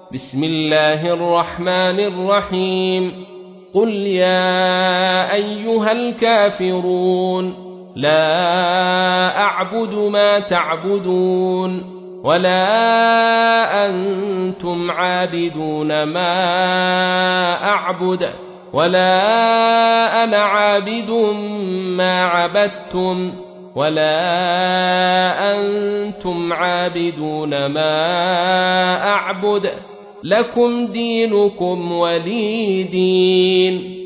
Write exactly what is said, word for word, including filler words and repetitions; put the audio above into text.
بسم الله الرحمن الرحيم قل يا أيها الكافرون لا أعبد ما تعبدون ولا أنتم عابدون ما أعبد ولا أنا عابد ما عبدتم ولا أنتم عابدون ما أعبد لكم دينكم ولي دين.